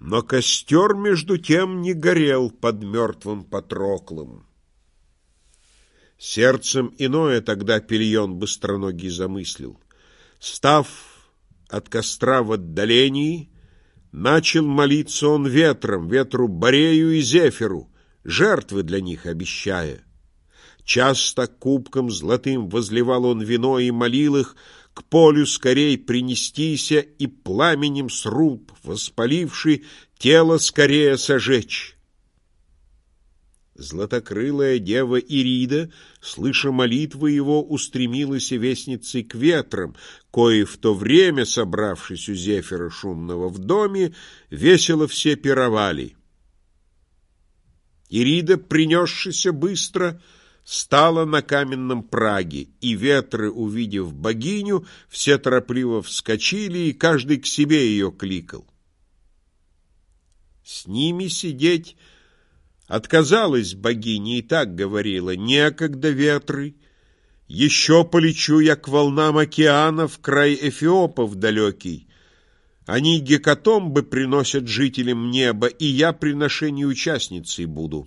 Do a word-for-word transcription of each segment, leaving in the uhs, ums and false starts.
Но костер, между тем, не горел под мертвым Патроклом. Сердцем иное тогда Пелион быстроногий замыслил. Став от костра в отдалении, начал молиться он ветром, ветру Борею и Зефиру, жертвы для них обещая. Часто кубком золотым возливал он вино и молил их к полю скорей принестися и пламенем сруб, воспаливший, тело скорее сожечь. Златокрылая дева Ирида, слыша молитвы его, устремилась вестницей к ветрам, кои в то время, собравшись у Зефира шумного в доме, весело все пировали. Ирида, принесшися быстро, стала на каменном праге, и ветры, увидев богиню, все торопливо вскочили, и каждый к себе ее кликал. С ними сидеть отказалась богиня и так говорила: «Некогда, ветры, еще полечу я к волнам океана в край Эфиопов далекий. Они гекатомбы приносят жителям неба, и я приношению участницей буду».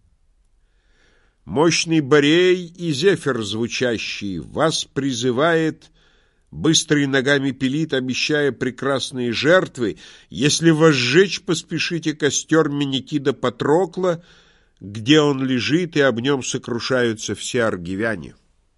Мощный Борей и Зефир звучащий вас призывает, быстрой ногами пилит, обещая прекрасные жертвы, если возжечь поспешите костер Менекида Патрокла, где он лежит, и об нем сокрушаются все аргивяне.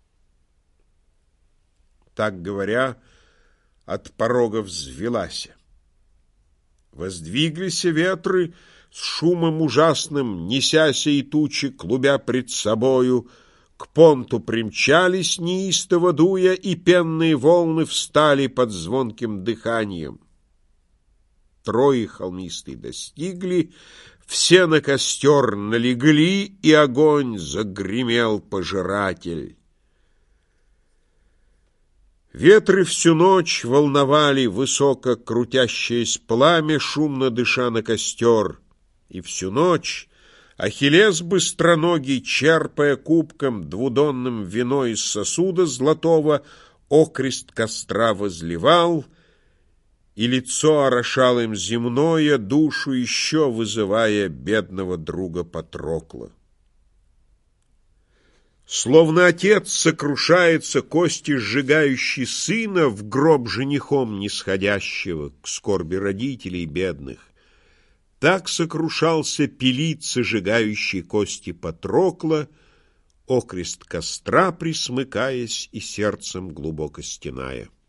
Так говоря, от порога взвелась. Воздвиглись ветры, с шумом ужасным, несяся и тучи, клубя пред собою, к понту примчались, неистово дуя, и пенные волны встали под звонким дыханием. Трои холмистые достигли, все на костер налегли, и огонь загремел пожиратель. Ветры всю ночь волновали высоко крутящееся пламя, шумно дыша на костер. И всю ночь Ахиллес быстроногий, черпая кубком двудонным вино из сосуда золотого, окрест костра возливал, и лицо орошал им земное, душу еще вызывая бедного друга Патрокла. Словно отец сокрушается кости сжигающий сына в гроб женихом нисходящего к скорби родителей бедных, так сокрушался Пелит, сожигающий кости Патрокла, окрест костра присмыкаясь и сердцем глубоко стеная.